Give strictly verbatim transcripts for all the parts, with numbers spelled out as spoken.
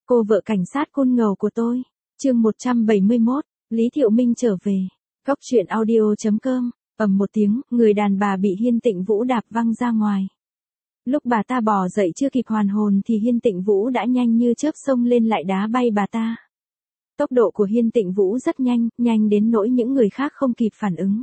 Cô vợ cảnh sát côn ngầu của tôi. Chương một trăm bảy mươi mốt, Lý Thiệu Minh trở về. Cóc truyện audio chấm com. Ầm một tiếng, người đàn bà bị Hiên Tịnh Vũ đạp văng ra ngoài. Lúc bà ta bò dậy chưa kịp hoàn hồn thì Hiên Tịnh Vũ đã nhanh như chớp xông lên lại đá bay bà ta. Tốc độ của Hiên Tịnh Vũ rất nhanh, nhanh đến nỗi những người khác không kịp phản ứng.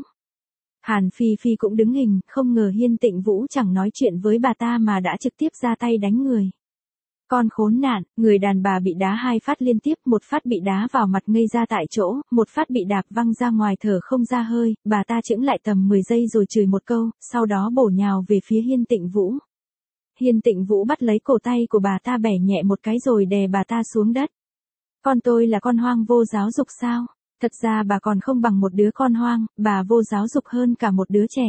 Hàn Phi Phi cũng đứng hình, không ngờ Hiên Tịnh Vũ chẳng nói chuyện với bà ta mà đã trực tiếp ra tay đánh người. Con khốn nạn, người đàn bà bị đá hai phát liên tiếp, một phát bị đá vào mặt ngây ra tại chỗ, một phát bị đạp văng ra ngoài thở không ra hơi, bà ta chững lại tầm mười giây rồi chửi một câu, sau đó bổ nhào về phía Hiên Tịnh Vũ. Hiên Tịnh Vũ bắt lấy cổ tay của bà ta bẻ nhẹ một cái rồi đè bà ta xuống đất. Con tôi là con hoang vô giáo dục sao? Thật ra bà còn không bằng một đứa con hoang, bà vô giáo dục hơn cả một đứa trẻ.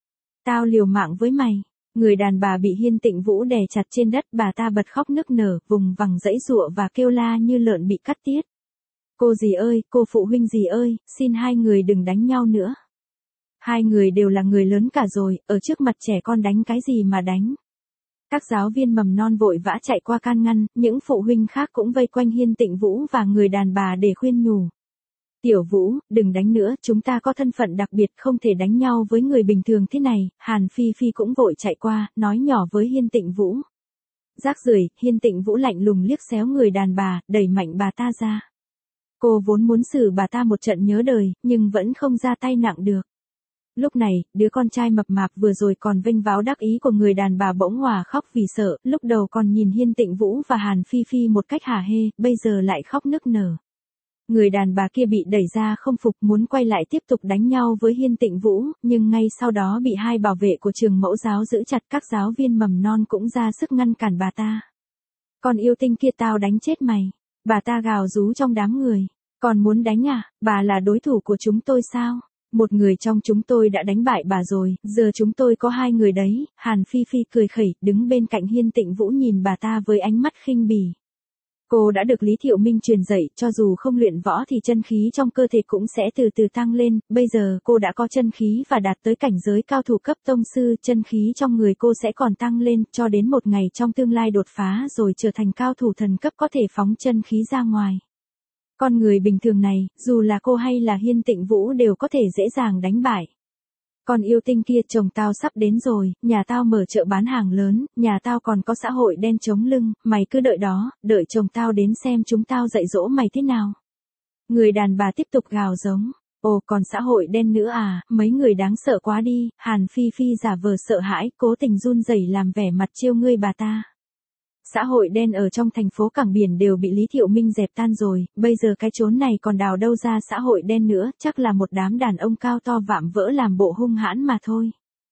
Tao liều mạng với mày. Người đàn bà bị Hiên Tịnh Vũ đè chặt trên đất, bà ta bật khóc nức nở, vùng vằng giãy giụa và kêu la như lợn bị cắt tiết. Cô dì ơi, cô phụ huynh dì ơi, xin hai người đừng đánh nhau nữa. Hai người đều là người lớn cả rồi, ở trước mặt trẻ con đánh cái gì mà đánh. Các giáo viên mầm non vội vã chạy qua can ngăn, những phụ huynh khác cũng vây quanh Hiên Tịnh Vũ và người đàn bà để khuyên nhủ. Tiểu Vũ, đừng đánh nữa, chúng ta có thân phận đặc biệt, không thể đánh nhau với người bình thường thế này. Hàn Phi Phi cũng vội chạy qua, nói nhỏ với Hiên Tịnh Vũ. Rác rưởi. Hiên Tịnh Vũ lạnh lùng liếc xéo người đàn bà, đẩy mạnh bà ta ra. Cô vốn muốn xử bà ta một trận nhớ đời, nhưng vẫn không ra tay nặng được. Lúc này, đứa con trai mập mạp vừa rồi còn vênh váo đắc ý của người đàn bà bỗng òa khóc vì sợ, lúc đầu còn nhìn Hiên Tịnh Vũ và Hàn Phi Phi một cách hả hê, bây giờ lại khóc nức nở. Người đàn bà kia bị đẩy ra không phục, muốn quay lại tiếp tục đánh nhau với Hiên Tịnh Vũ, nhưng ngay sau đó bị hai bảo vệ của trường mẫu giáo giữ chặt, các giáo viên mầm non cũng ra sức ngăn cản bà ta. Con yêu tinh kia, tao đánh chết mày. Bà ta gào rú trong đám người. Còn muốn đánh à, bà là đối thủ của chúng tôi sao? Một người trong chúng tôi đã đánh bại bà rồi, giờ chúng tôi có hai người đấy. Hàn Phi Phi cười khẩy, đứng bên cạnh Hiên Tịnh Vũ nhìn bà ta với ánh mắt khinh bỉ. Cô đã được Lý Thiệu Minh truyền dạy, cho dù không luyện võ thì chân khí trong cơ thể cũng sẽ từ từ tăng lên, bây giờ cô đã có chân khí và đạt tới cảnh giới cao thủ cấp tông sư, chân khí trong người cô sẽ còn tăng lên, cho đến một ngày trong tương lai đột phá rồi trở thành cao thủ thần cấp có thể phóng chân khí ra ngoài. Con người bình thường này, dù là cô hay là Hiên Tịnh Vũ đều có thể dễ dàng đánh bại. Con yêu tinh kia, chồng tao sắp đến rồi, nhà tao mở chợ bán hàng lớn, nhà tao còn có xã hội đen chống lưng, mày cứ đợi đó, đợi chồng tao đến xem chúng tao dạy dỗ mày thế nào. Người đàn bà tiếp tục gào giống, ồ còn xã hội đen nữa à, mấy người đáng sợ quá đi. Hàn Phi Phi giả vờ sợ hãi, cố tình run rẩy làm vẻ mặt trêu ngươi bà ta. Xã hội đen ở trong thành phố cảng biển đều bị Lý Thiệu Minh dẹp tan rồi, bây giờ cái chốn này còn đào đâu ra xã hội đen nữa, chắc là một đám đàn ông cao to vạm vỡ làm bộ hung hãn mà thôi.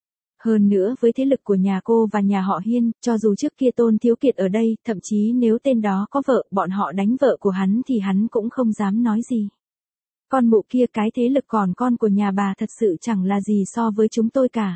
Hơn nữa với thế lực của nhà cô và nhà họ Hiên, cho dù trước kia Tôn Thiếu Kiệt ở đây, thậm chí nếu tên đó có vợ, bọn họ đánh vợ của hắn thì hắn cũng không dám nói gì. Con mụ kia, cái thế lực còn con của nhà bà thật sự chẳng là gì so với chúng tôi cả.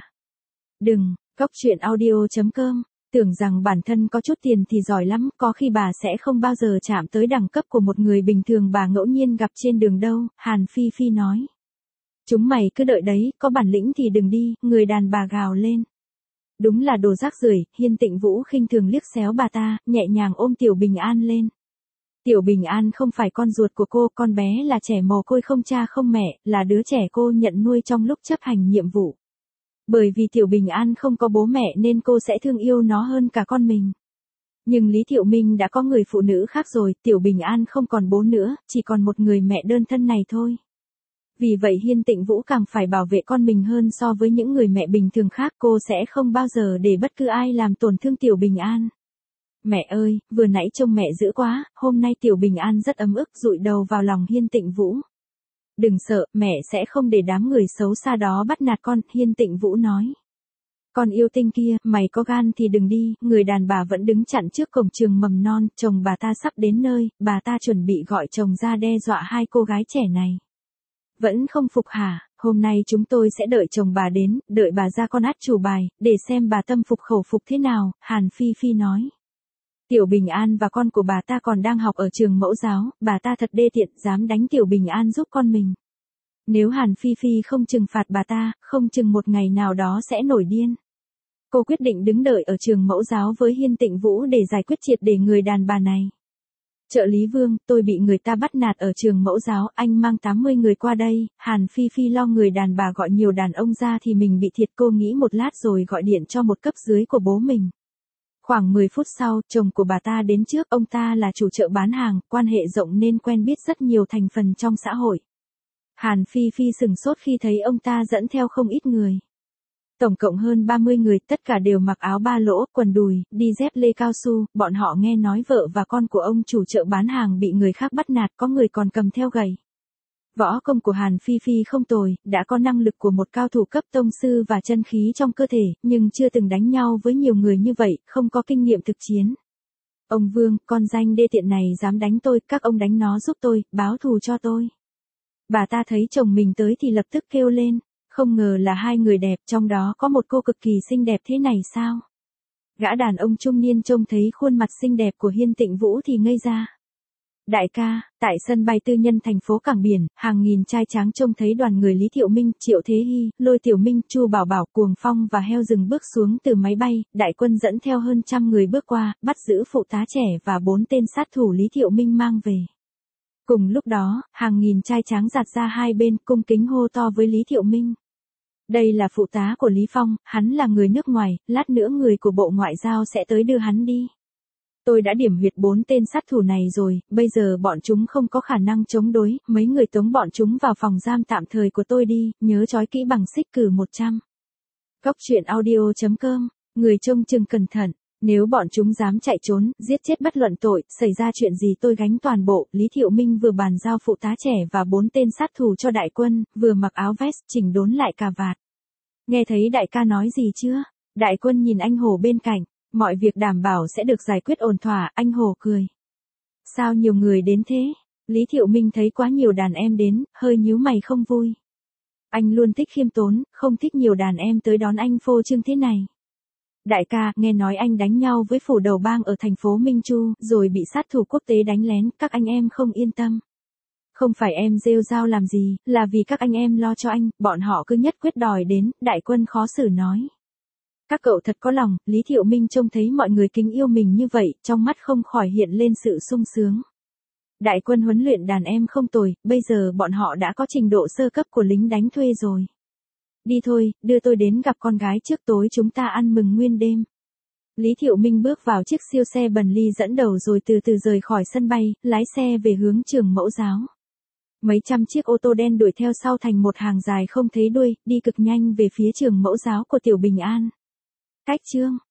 Đừng, cóc truyện audio chấm com. Tưởng rằng bản thân có chút tiền thì giỏi lắm, có khi bà sẽ không bao giờ chạm tới đẳng cấp của một người bình thường bà ngẫu nhiên gặp trên đường đâu. Hàn Phi Phi nói. Chúng mày cứ đợi đấy, có bản lĩnh thì đừng đi, người đàn bà gào lên. Đúng là đồ rác rưởi. Hiên Tịnh Vũ khinh thường liếc xéo bà ta, nhẹ nhàng ôm Tiểu Bình An lên. Tiểu Bình An không phải con ruột của cô, con bé là trẻ mồ côi không cha không mẹ, là đứa trẻ cô nhận nuôi trong lúc chấp hành nhiệm vụ. Bởi vì Tiểu Bình An không có bố mẹ nên cô sẽ thương yêu nó hơn cả con mình. Nhưng Lý Thiệu Minh đã có người phụ nữ khác rồi, Tiểu Bình An không còn bố nữa, chỉ còn một người mẹ đơn thân này thôi. Vì vậy Hiên Tịnh Vũ càng phải bảo vệ con mình hơn so với những người mẹ bình thường khác, cô sẽ không bao giờ để bất cứ ai làm tổn thương Tiểu Bình An. Mẹ ơi, vừa nãy trông mẹ dữ quá, hôm nay Tiểu Bình An rất ấm ức, dụi đầu vào lòng Hiên Tịnh Vũ. Đừng sợ, mẹ sẽ không để đám người xấu xa đó bắt nạt con, Hiên Tịnh Vũ nói. Con yêu tinh kia, mày có gan thì đừng đi. Người đàn bà vẫn đứng chặn trước cổng trường mầm non, chồng bà ta sắp đến nơi, bà ta chuẩn bị gọi chồng ra đe dọa hai cô gái trẻ này. Vẫn không phục hả? Hôm nay chúng tôi sẽ đợi chồng bà đến, đợi bà ra con át chủ bài, để xem bà tâm phục khẩu phục thế nào. Hàn Phi Phi nói. Tiểu Bình An và con của bà ta còn đang học ở trường mẫu giáo, bà ta thật đê tiện, dám đánh Tiểu Bình An giúp con mình. Nếu Hàn Phi Phi không trừng phạt bà ta, không chừng một ngày nào đó sẽ nổi điên. Cô quyết định đứng đợi ở trường mẫu giáo với Hiên Tịnh Vũ để giải quyết triệt để người đàn bà này. Trợ lý Vương, tôi bị người ta bắt nạt ở trường mẫu giáo, anh mang tám mươi người qua đây. Hàn Phi Phi lo người đàn bà gọi nhiều đàn ông ra thì mình bị thiệt, cô nghĩ một lát rồi gọi điện cho một cấp dưới của bố mình. Khoảng mười phút sau, chồng của bà ta đến trước, ông ta là chủ chợ bán hàng, quan hệ rộng nên quen biết rất nhiều thành phần trong xã hội. Hàn Phi Phi sừng sốt khi thấy ông ta dẫn theo không ít người. Tổng cộng hơn ba mươi người, tất cả đều mặc áo ba lỗ, quần đùi, đi dép lê cao su, bọn họ nghe nói vợ và con của ông chủ chợ bán hàng bị người khác bắt nạt, có người còn cầm theo gậy. Võ công của Hàn Phi Phi không tồi, đã có năng lực của một cao thủ cấp tông sư và chân khí trong cơ thể, nhưng chưa từng đánh nhau với nhiều người như vậy, không có kinh nghiệm thực chiến. Ông Vương, con danh đê tiện này dám đánh tôi, các ông đánh nó giúp tôi, báo thù cho tôi. Bà ta thấy chồng mình tới thì lập tức kêu lên, không ngờ là hai người đẹp, trong đó có một cô cực kỳ xinh đẹp thế này sao? Gã đàn ông trung niên trông thấy khuôn mặt xinh đẹp của Hiên Tịnh Vũ thì ngây ra. Đại ca, tại sân bay tư nhân thành phố Cảng Biển, hàng nghìn trai tráng trông thấy đoàn người Lý Thiệu Minh, Triệu Thế Hy, Lôi Tiểu Minh, Chu Bảo Bảo, Cuồng Phong và Heo Rừng bước xuống từ máy bay, đại quân dẫn theo hơn trăm người bước qua, bắt giữ phụ tá trẻ và bốn tên sát thủ Lý Thiệu Minh mang về. Cùng lúc đó, hàng nghìn trai tráng giạt ra hai bên cung kính hô to với Lý Thiệu Minh. Đây là phụ tá của Lý Phong, hắn là người nước ngoài, lát nữa người của Bộ Ngoại giao sẽ tới đưa hắn đi. Tôi đã điểm huyệt bốn tên sát thủ này rồi, bây giờ bọn chúng không có khả năng chống đối, mấy người tống bọn chúng vào phòng giam tạm thời của tôi đi, nhớ trói kỹ bằng xích cử một trăm. Góc truyện audio chấm com, người trông chừng cẩn thận, nếu bọn chúng dám chạy trốn, giết chết bất luận tội, xảy ra chuyện gì tôi gánh toàn bộ. Lý Thiệu Minh vừa bàn giao phụ tá trẻ và bốn tên sát thủ cho đại quân, vừa mặc áo vest, chỉnh đốn lại cà vạt. Nghe thấy đại ca nói gì chưa? Đại quân nhìn anh Hồ bên cạnh. Mọi việc đảm bảo sẽ được giải quyết ổn thỏa, anh Hồ cười. Sao nhiều người đến thế? Lý Thiệu Minh thấy quá nhiều đàn em đến, hơi nhíu mày không vui. Anh luôn thích khiêm tốn, không thích nhiều đàn em tới đón anh phô trương thế này. Đại ca, nghe nói anh đánh nhau với phủ đầu bang ở thành phố Minh Chu, rồi bị sát thủ quốc tế đánh lén, các anh em không yên tâm. Không phải em rêu rao làm gì, là vì các anh em lo cho anh, bọn họ cứ nhất quyết đòi đến, đại quân khó xử nói. Các cậu thật có lòng, Lý Thiệu Minh trông thấy mọi người kính yêu mình như vậy, trong mắt không khỏi hiện lên sự sung sướng. Đại quân huấn luyện đàn em không tồi, bây giờ bọn họ đã có trình độ sơ cấp của lính đánh thuê rồi. Đi thôi, đưa tôi đến gặp con gái trước, tối chúng ta ăn mừng nguyên đêm. Lý Thiệu Minh bước vào chiếc siêu xe Bentley dẫn đầu rồi từ từ rời khỏi sân bay, lái xe về hướng trường mẫu giáo. Mấy trăm chiếc ô tô đen đuổi theo sau thành một hàng dài không thấy đuôi, đi cực nhanh về phía trường mẫu giáo của Tiểu Bình An. Cách chương